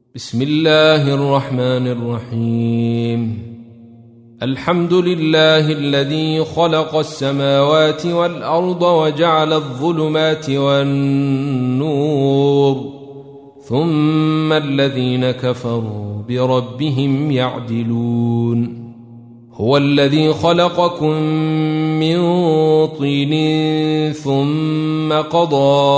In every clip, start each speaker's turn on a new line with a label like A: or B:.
A: بسم الله الرحمن الرحيم. الحمد لله الذي خلق السماوات والأرض وجعل الظلمات والنور، ثم الذين كفروا بربهم يعدلون. هو الذي خلقكم من طين ثم قضى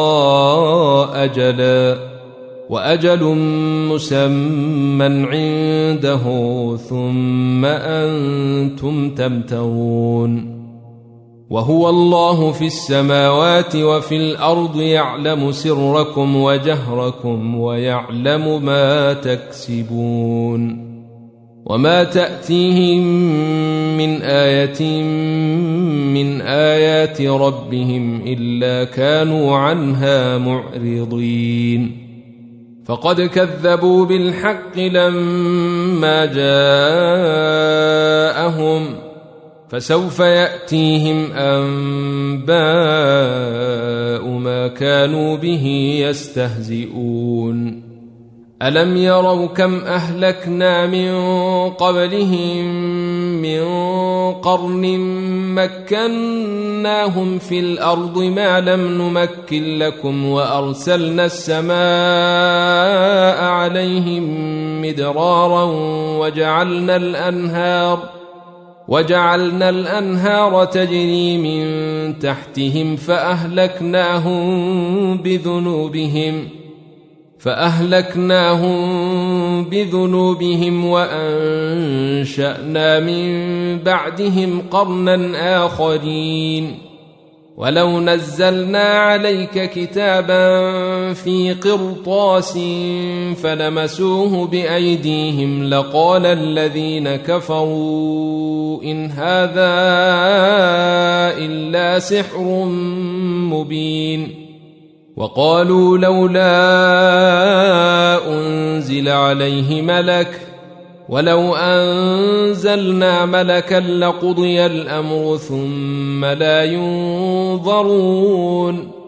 A: أجلا وأجل مسمى عنده ثم أنتم تمترون. وهو الله في السماوات وفي الأرض يعلم سركم وجهركم ويعلم ما تكسبون. وما تأتيهم من آية من آيات ربهم إلا كانوا عنها معرضين. فقد كذبوا بالحق لما جاءهم، فسوف يأتيهم أنباء ما كانوا به يستهزئون. ألم يروا كم أهلكنا من قبلهم من قرن مكناهم في الأرض ما لم نمكن لكم، وأرسلنا السماء عليهم مدرارا وجعلنا الأنهار تجري من تحتهم فأهلكناهم بذنوبهم وأنشأنا من بعدهم قرنا آخرين. ولو نزلنا عليك كتابا في قرطاس فلمسوه بأيديهم لقال الذين كفروا إن هذا إلا سحر مبين. وقالوا لولا أنزل عليه ملك، ولو أنزلنا ملكا لقضي الأمر ثم لا ينظرون.